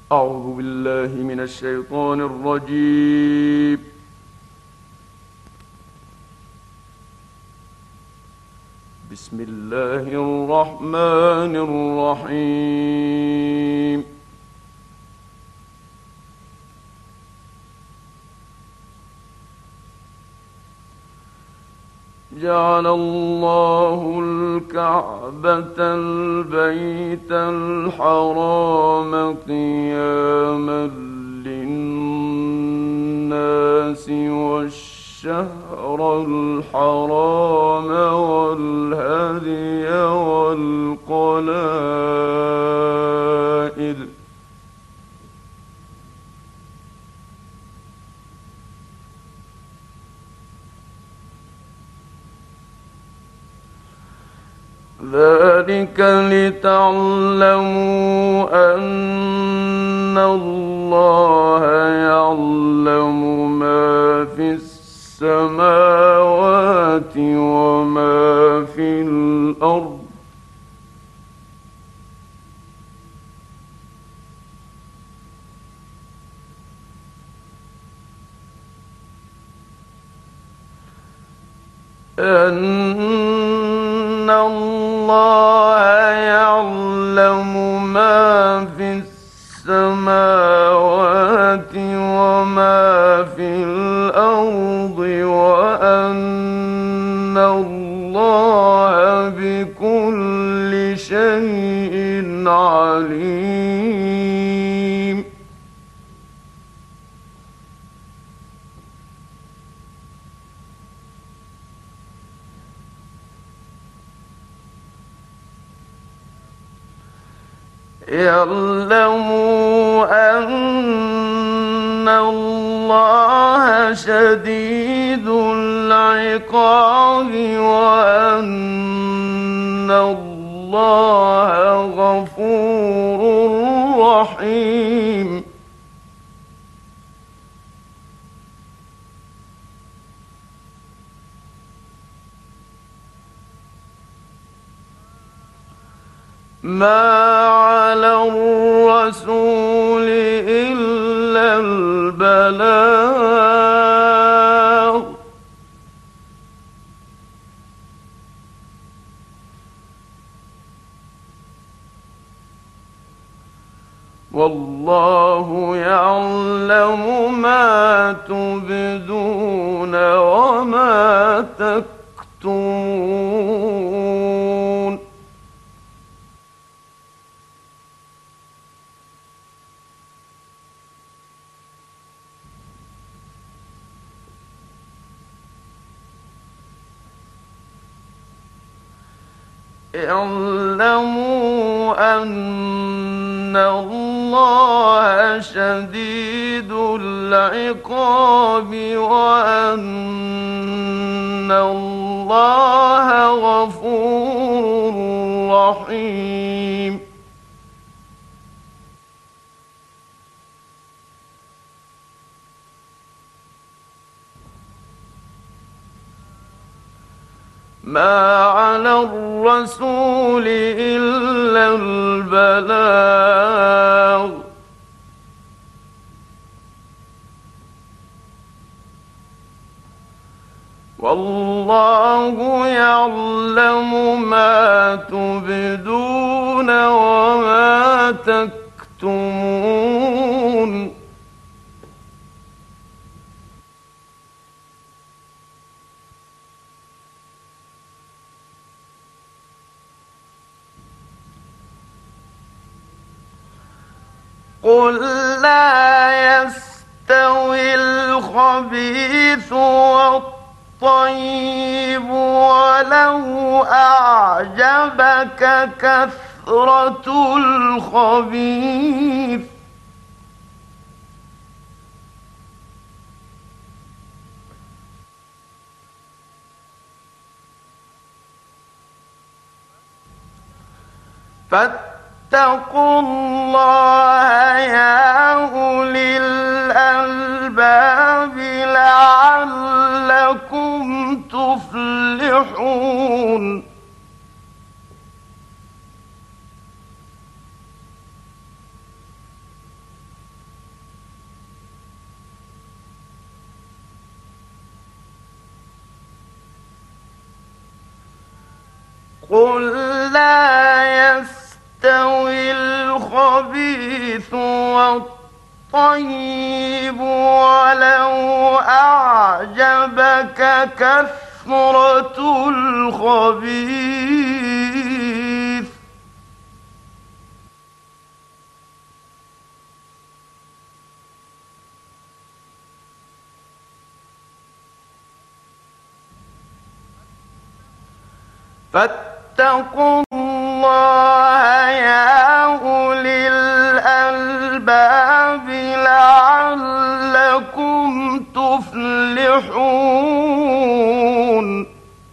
أعوذ بالله من الشيطان الرجيم. بسم الله الرحمن الرحيم. جعل الله الكعبة البيت الحرام قياما للناس والشهر الحرام والهدي والقلائد ذلك لتعلموا أن الله يعلم ما في السماوات وما في الأرض أن الله يعلم ما في السماوات وما في الأرض وأن الله بكل شيء عليم. يعلموا أن الله شديد العقاب وأن الله غفور رحيم. ما على الرسول إلا البلاغ والله يعلم ما تبدون وما تكتمون. اعلموا أن الله شديد العقاب وأن الله غفور رحيم. ما على الرسول إلا البلاغ والله يعلم ما تبدون وما تكتمون. قل لا يستوي الخبيث والطيب ولو أعجبك كثرة الخبيث فاتقوا الله يا أولي الألباب لعلكم تفلحون. قل لا يستوي الخبيث والطيب ولو أعجبك كثرة الخبيث فاتقوا الله يا أولي الألباب لعلكم تفلحون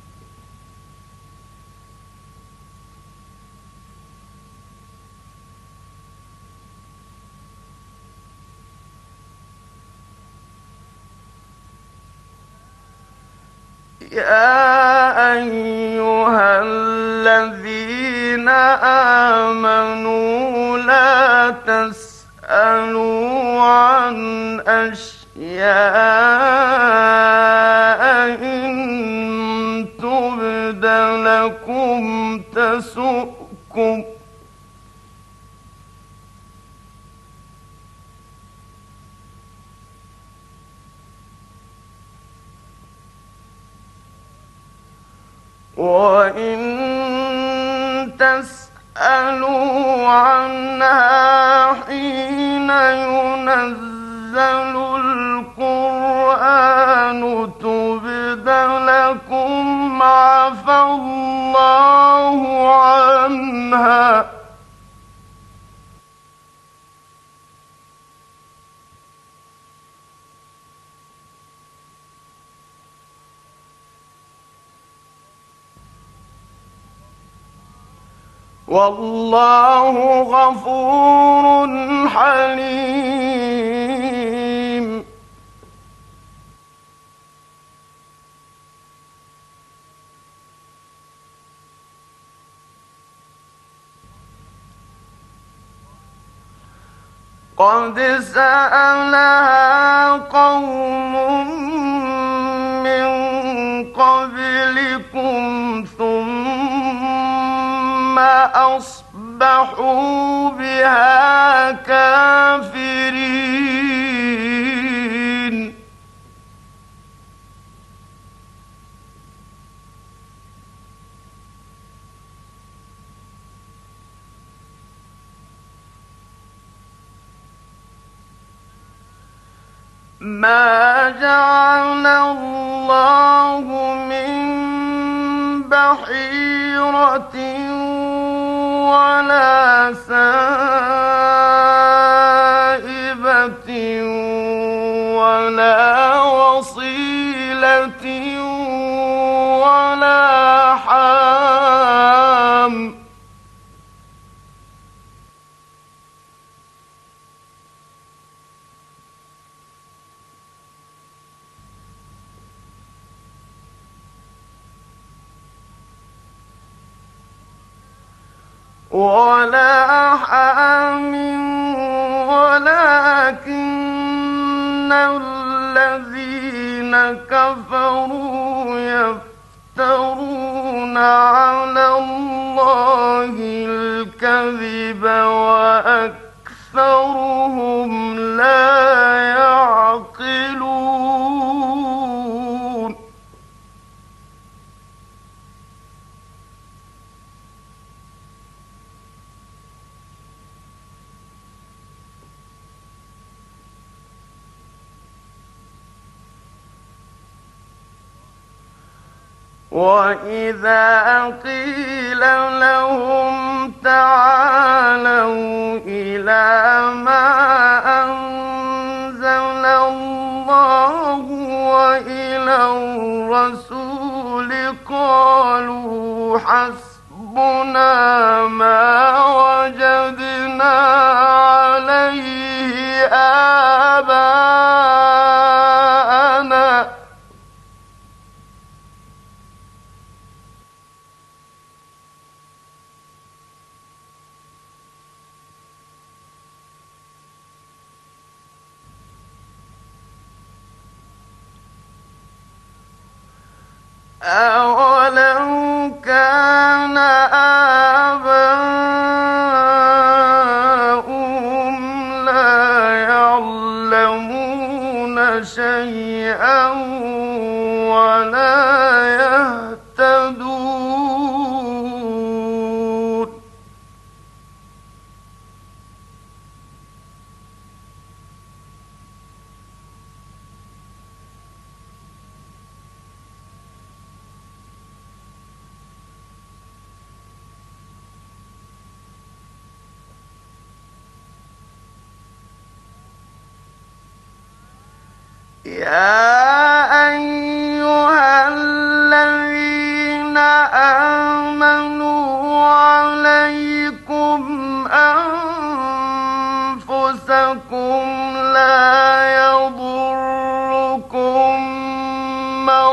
يا أيها الذين آمنوا لا تسألوا عن أشياء إن تبد لكم تسؤكم وإن تسألوا عنها حين ينزل القرآن تبد لكم عفى الله عنها والله غفور حليم قد سألها قوم من قبلكم ثم أصبحوا بها كافرين ما جعل الله من بحيرة ولا سائبة ولا وصيلة ولا حام ولا حام ولكن الذين كفروا يفترون على الله الكذب وأكثرهم لا يعقلون وإذا قيل لهم تعالوا إلى ما أنزل الله وإلى الرسول قالوا حسبنا ما وجدنا عليه آباءنا أولو كان شيئا ولا يهتدون يا أيها الذين آمنوا عليكم أنفسكم لا يضركم من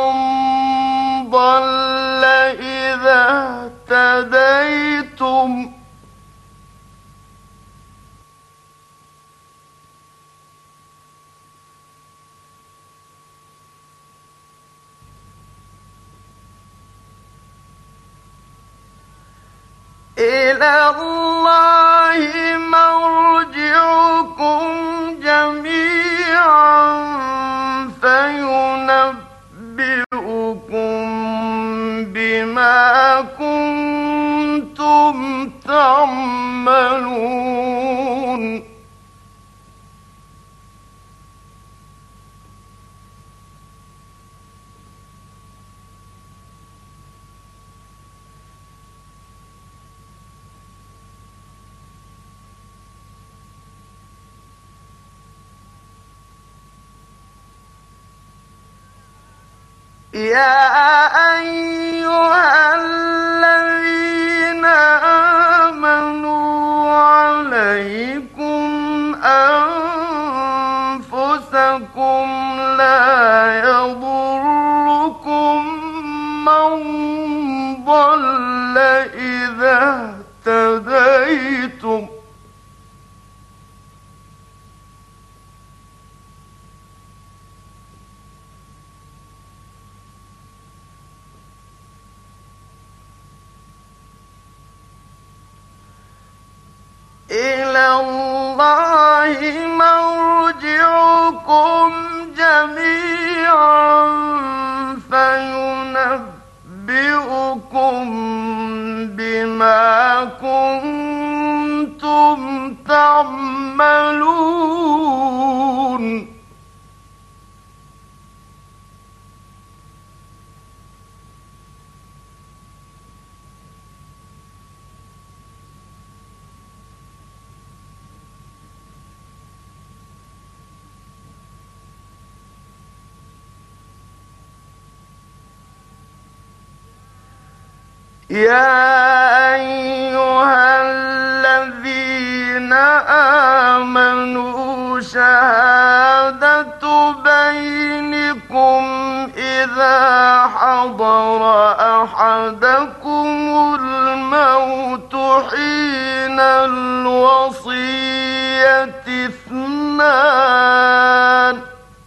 ضل إذا اهتديتم إلى الله مرجعكم جميعا فينبئكم بما كنتم تعملون يا أيها الذين آمنوا عليكم أنفسكم لا يضركم من ضل إذا اهتديتم إلى الله مرجعكم جميعا فينبئكم بما كنتم تعملون يا أيها الذين آمنوا شهادة بينكم إذا حضر أحدكم الموت حين الوصية اثنان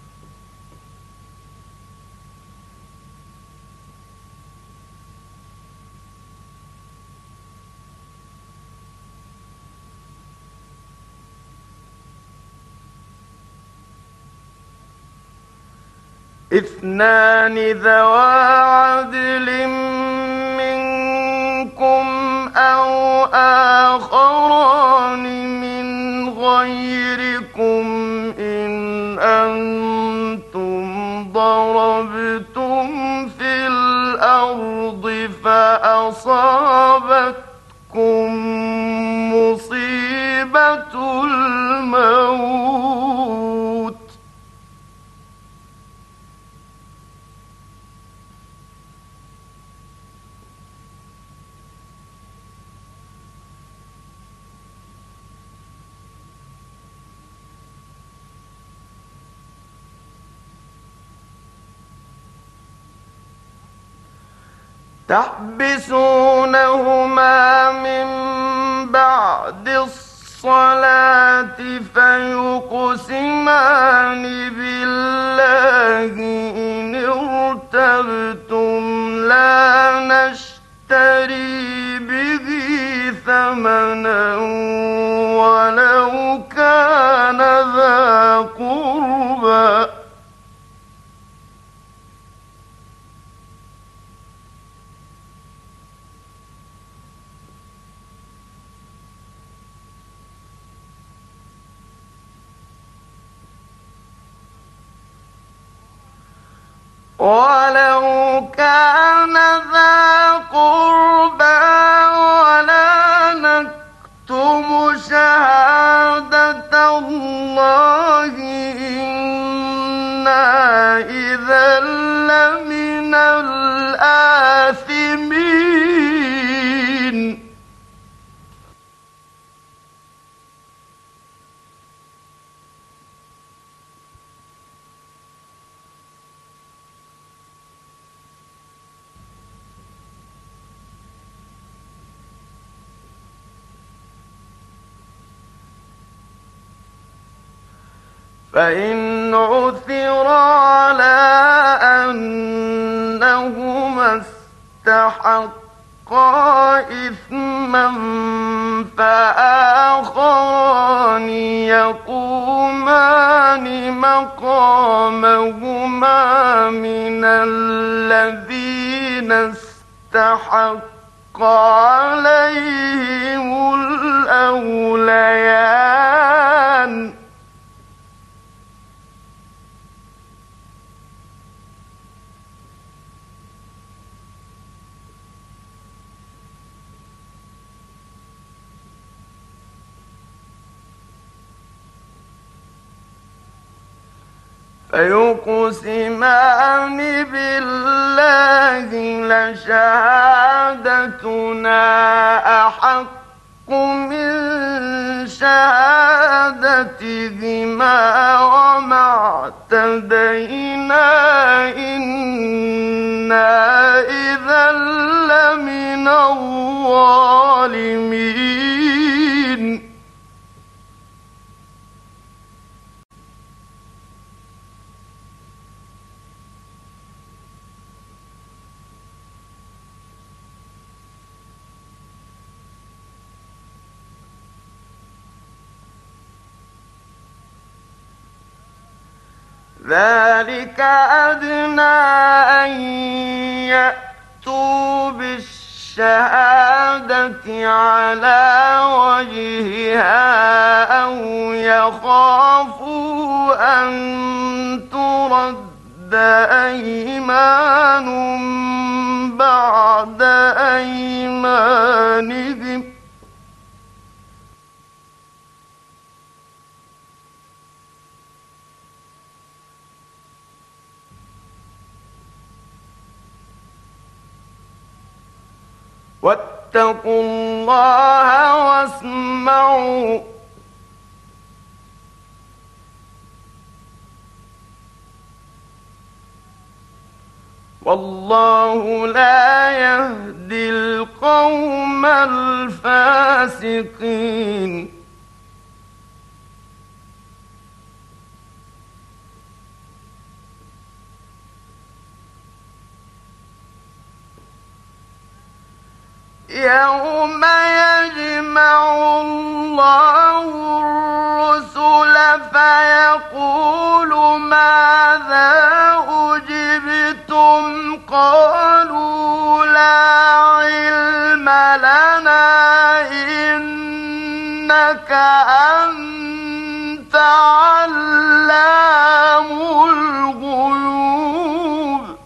ذوى عدل منكم أو آخران من غيركم إن أنتم ضربتم في الأرض فأصابتكم مصيبة الموت تحبسونهما من بعد الصلاة فيقسمان بالله إن ارتبتم لا نشتري به ثمنا ولو كان ذا قربى ولو كان ذا قربى ولا نكتم شهادة الله إنا إذا لمن الآثمين. فإن عثر على أنهما استحقا إثما فآخران يقومان مقامهما من الذين استحق عليهم الأوليان فيقسمان بالله لشهادتنا أحق من شهادتهما وما اعتدينا إنا إذا لمن الظالمين. ذلك أدنى أن يأتوا بالشهادة على وجهها أو يخافوا أن ترد أيمان بعد أيمانهم واتقوا الله واسمعوا والله لا يهدي القوم الفاسقين. يوم يجمع الله الرسل فيقول ماذا أجبتم قالوا لا علم لنا إنك أنت علام الغيوب.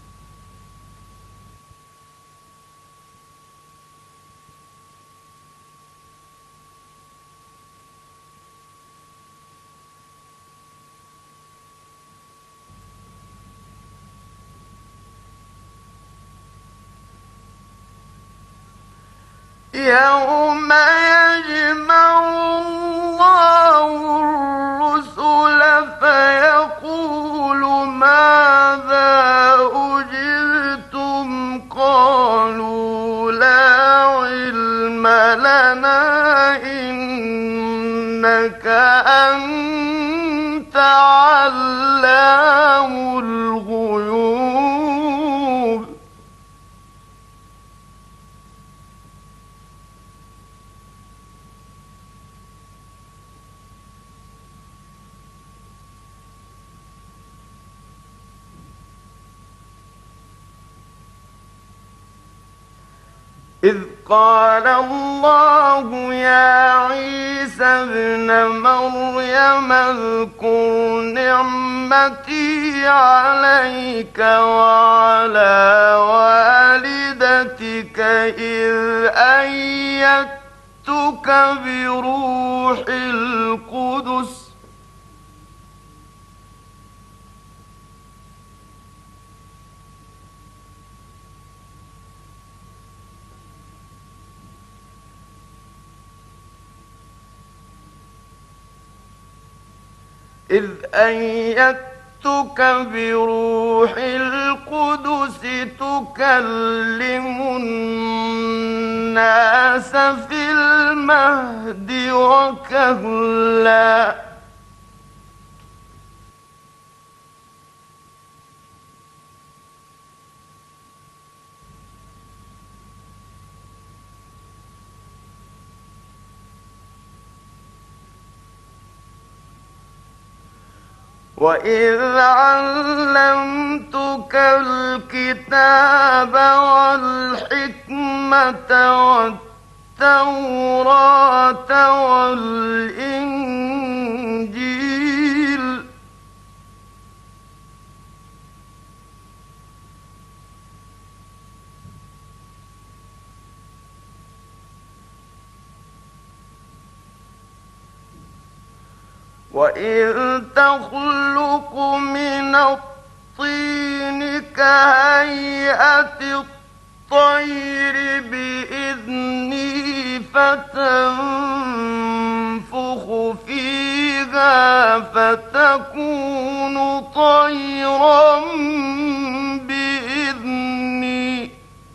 يوم يجمع الله الرسل فيقول ماذا أجبتم قالوا لا علم لنا إنك أنت علام الغيوب. إذ قال الله يا عيسى ابن مريم اذكر نعمتي عليك وعلى والدتك إذ أيدتك بروح القدس تكلم الناس في المهد وكهلا وإذ علمتك الكتاب والحكمة والتوراة والإنجيل وإذ تخلق من الطين كهيئة الطير بإذني فتنفخ فيها فتكون طيرا بإذني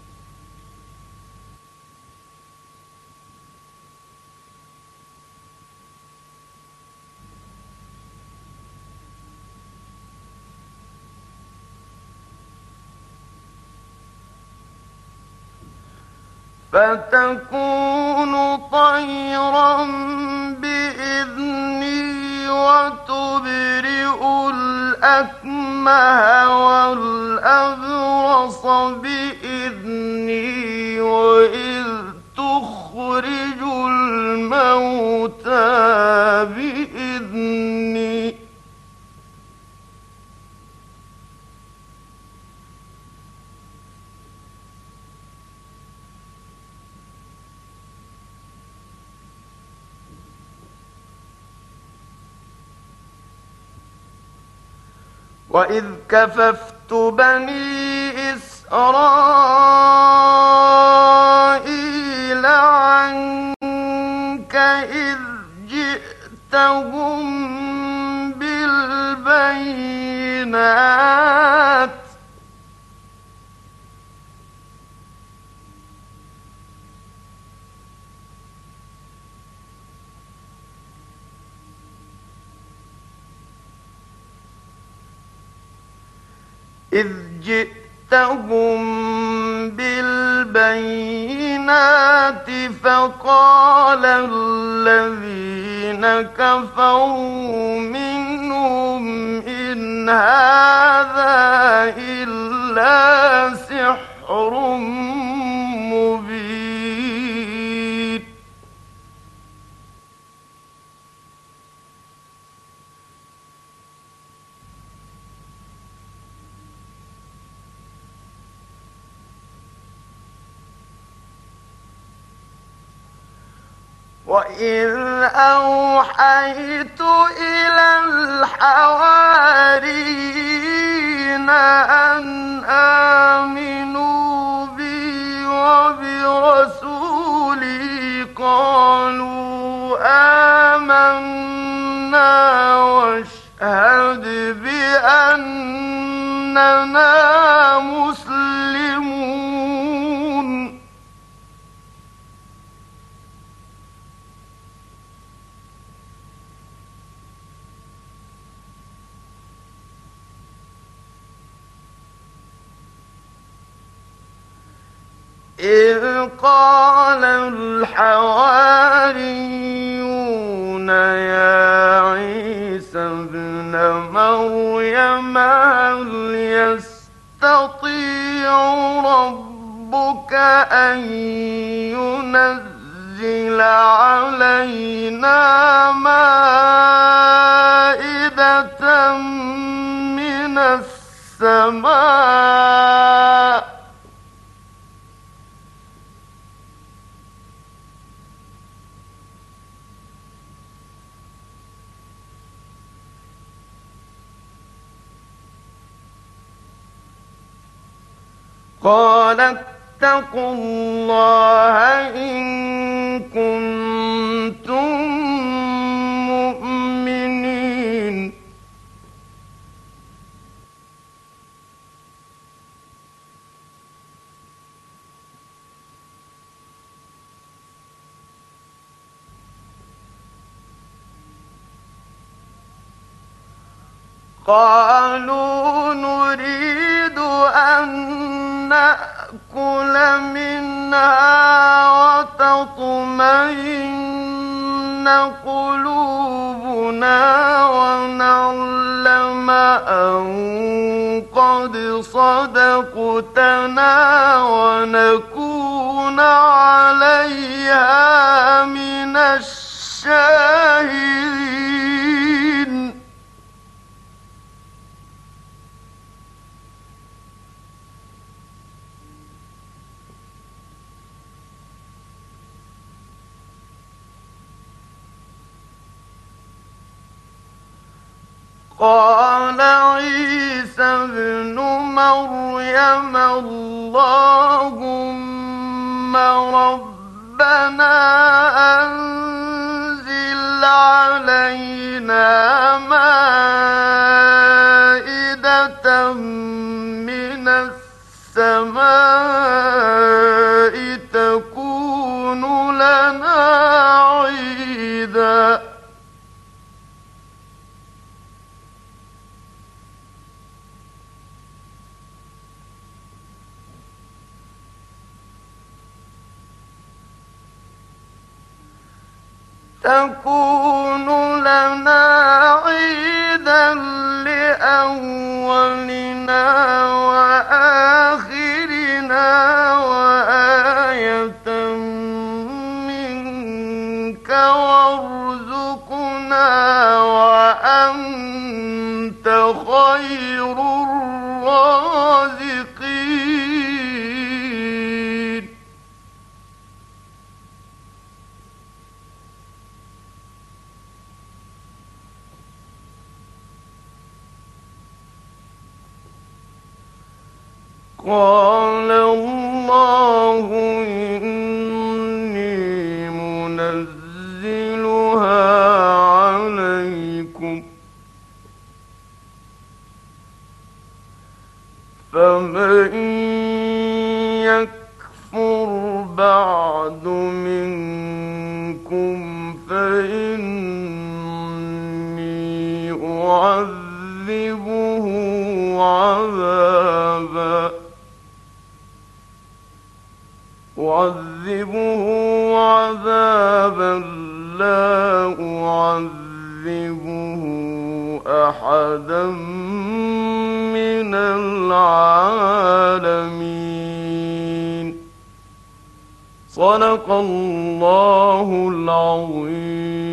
وتبرئ الأكمه والأبرص بإذني وإذ تخرج الموتى بإذني وإذ كففت بني إسرائيل عنك إذ جئتهم بالبينات فقال الذين كفروا منهم إن هذا إلا سحر مبين وإذ أوحيت إلى الحواريين أن آمنوا بي وبرسولي قالوا آمنا واشهد بأننا مسلمون إذ قال الحواريون يا عيسى ابن مريم هل يستطيع ربك أن ينزل علينا مائدة من السماء قال اتقوا الله إن كنتم مؤمنين قالوا نريد أن نأكل منها وتطمئن قلوبنا ونعلم أن قد صدقتنا ونكون عليها من الشاهدين قال عيسى ابن مريم اللهم ربنا أنزل علينا مائدة من السماء تكون لنا عيدا لأولنا وآخرنا وآية منك وارزقنا وأنت خير الرازقين قال الله إني منزلها عليكم فمن يكفر بعد منكم فإني أعذبه عذابا لا أعذبه أحدا من العالمين. صدق الله العظيم.